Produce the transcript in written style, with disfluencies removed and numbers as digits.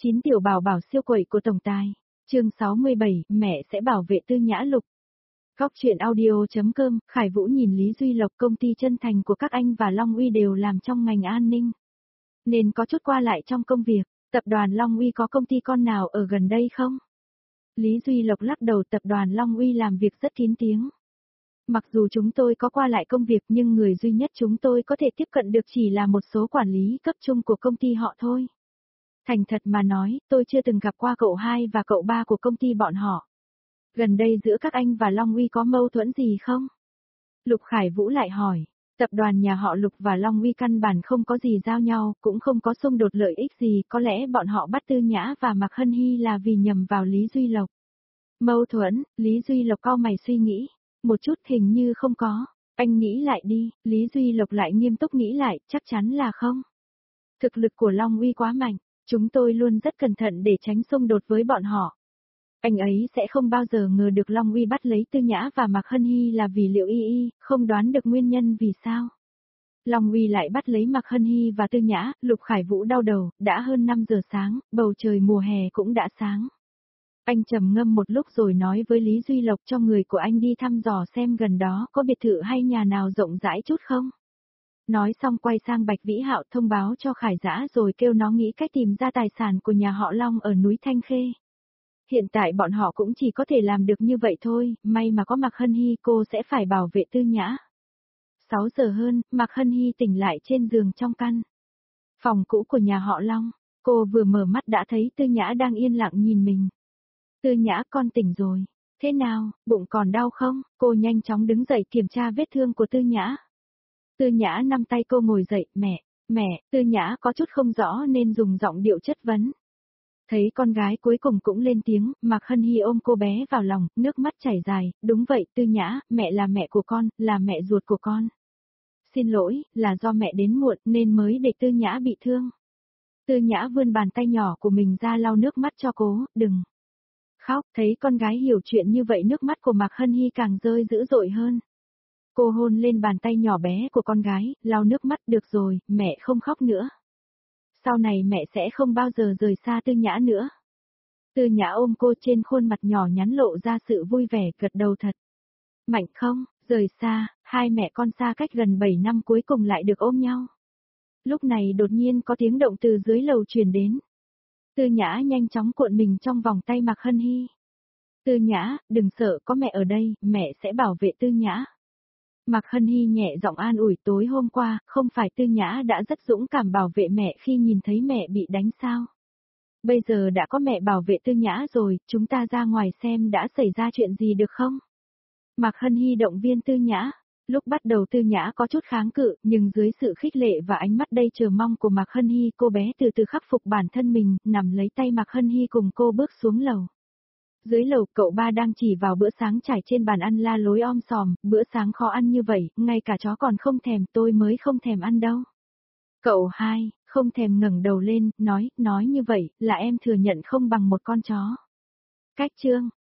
9 tiểu bảo bảo siêu quẩy của tổng tài. Chương 67, mẹ sẽ bảo vệ Tư Nhã Lục. Góc truyện audio.com, Khải Vũ nhìn Lý Duy Lộc, công ty chân thành của các anh và Long Uy đều làm trong ngành an ninh, nên có chút qua lại trong công việc. Tập đoàn Long Uy có công ty con nào ở gần đây không? Lý Duy Lộc lắc đầu, tập đoàn Long Uy làm việc rất kín tiếng. Mặc dù chúng tôi có qua lại công việc nhưng người duy nhất chúng tôi có thể tiếp cận được chỉ là một số quản lý cấp trung của công ty họ thôi. Thành thật mà nói, tôi chưa từng gặp qua cậu 2 và cậu 3 của công ty bọn họ. Gần đây giữa các anh và Long Uy có mâu thuẫn gì không? Lục Khải Vũ lại hỏi. Tập đoàn nhà họ Lục và Long Uy căn bản không có gì giao nhau, cũng không có xung đột lợi ích gì, có lẽ bọn họ bắt Tư Nhã và Mạc Hân Hy là vì nhầm vào Lý Duy Lộc. Mâu thuẫn, Lý Duy Lộc cau mày suy nghĩ. Một chút hình như không có. Anh nghĩ lại đi, Lý Duy Lộc lại nghiêm túc nghĩ lại, chắc chắn là không. Thực lực của Long Uy quá mạnh, chúng tôi luôn rất cẩn thận để tránh xung đột với bọn họ. Anh ấy sẽ không bao giờ ngờ được Long Uy bắt lấy Tư Nhã và Mạc Hân Hy là vì Liệu Y, không đoán được nguyên nhân vì sao. Long Uy lại bắt lấy Mạc Hân Hy và Tư Nhã, Lục Khải Vũ đau đầu, đã hơn 5 giờ sáng, bầu trời mùa hè cũng đã sáng. Anh trầm ngâm một lúc rồi nói với Lý Duy Lộc, cho người của anh đi thăm dò xem gần đó có biệt thự hay nhà nào rộng rãi chút không. Nói xong quay sang Bạch Vĩ Hạo thông báo cho Khải Dã rồi kêu nó nghĩ cách tìm ra tài sản của nhà họ Long ở núi Thanh Khê. Hiện tại bọn họ cũng chỉ có thể làm được như vậy thôi, may mà có Mạc Hân Hy, cô sẽ phải bảo vệ Tư Nhã. 6 giờ hơn, Mạc Hân Hy tỉnh lại trên giường trong căn phòng cũ của nhà họ Long. Cô vừa mở mắt đã thấy Tư Nhã đang yên lặng nhìn mình. Tư Nhã, con tỉnh rồi. Thế nào, bụng còn đau không? Cô nhanh chóng đứng dậy kiểm tra vết thương của Tư Nhã. Tư Nhã nắm tay cô ngồi dậy, mẹ, Tư Nhã có chút không rõ nên dùng giọng điệu chất vấn. Thấy con gái cuối cùng cũng lên tiếng, Mạc Hân Hy ôm cô bé vào lòng, nước mắt chảy dài, đúng vậy Tư Nhã, mẹ là mẹ của con, là mẹ ruột của con. Xin lỗi, là do mẹ đến muộn nên mới để Tư Nhã bị thương. Tư Nhã vươn bàn tay nhỏ của mình ra lau nước mắt cho cô, đừng khóc. Thấy con gái hiểu chuyện như vậy nước mắt của Mạc Hân Hy càng rơi dữ dội hơn. Cô hôn lên bàn tay nhỏ bé của con gái, lau nước mắt, được rồi, mẹ không khóc nữa. Sau này mẹ sẽ không bao giờ rời xa Tư Nhã nữa. Tư Nhã ôm cô, trên khuôn mặt nhỏ nhắn lộ ra sự vui vẻ, gật đầu thật mạnh. Không, rời xa, hai mẹ con xa cách gần 7 năm cuối cùng lại được ôm nhau. Lúc này đột nhiên có tiếng động từ dưới lầu truyền đến. Tư Nhã nhanh chóng cuộn mình trong vòng tay Mạc Hân Hy. Tư Nhã, đừng sợ, có mẹ ở đây, mẹ sẽ bảo vệ Tư Nhã. Mạc Hân Hy nhẹ giọng an ủi, tối hôm qua, không phải Tư Nhã đã rất dũng cảm bảo vệ mẹ khi nhìn thấy mẹ bị đánh sao? Bây giờ đã có mẹ bảo vệ Tư Nhã rồi, chúng ta ra ngoài xem đã xảy ra chuyện gì được không? Mạc Hân Hy động viên Tư Nhã. Lúc bắt đầu Tư Nhã có chút kháng cự, nhưng dưới sự khích lệ và ánh mắt đầy chờ mong của Mạc Hân Hy, cô bé từ từ khắc phục bản thân mình, nằm lấy tay Mạc Hân Hy cùng cô bước xuống lầu. Dưới lầu, cậu 3 đang chỉ vào bữa sáng trải trên bàn ăn la lối om sòm, bữa sáng khó ăn như vậy, ngay cả chó còn không thèm, tôi mới không thèm ăn đâu. Cậu 2, không thèm ngẩng đầu lên, nói như vậy, là em thừa nhận không bằng một con chó. Cách chương.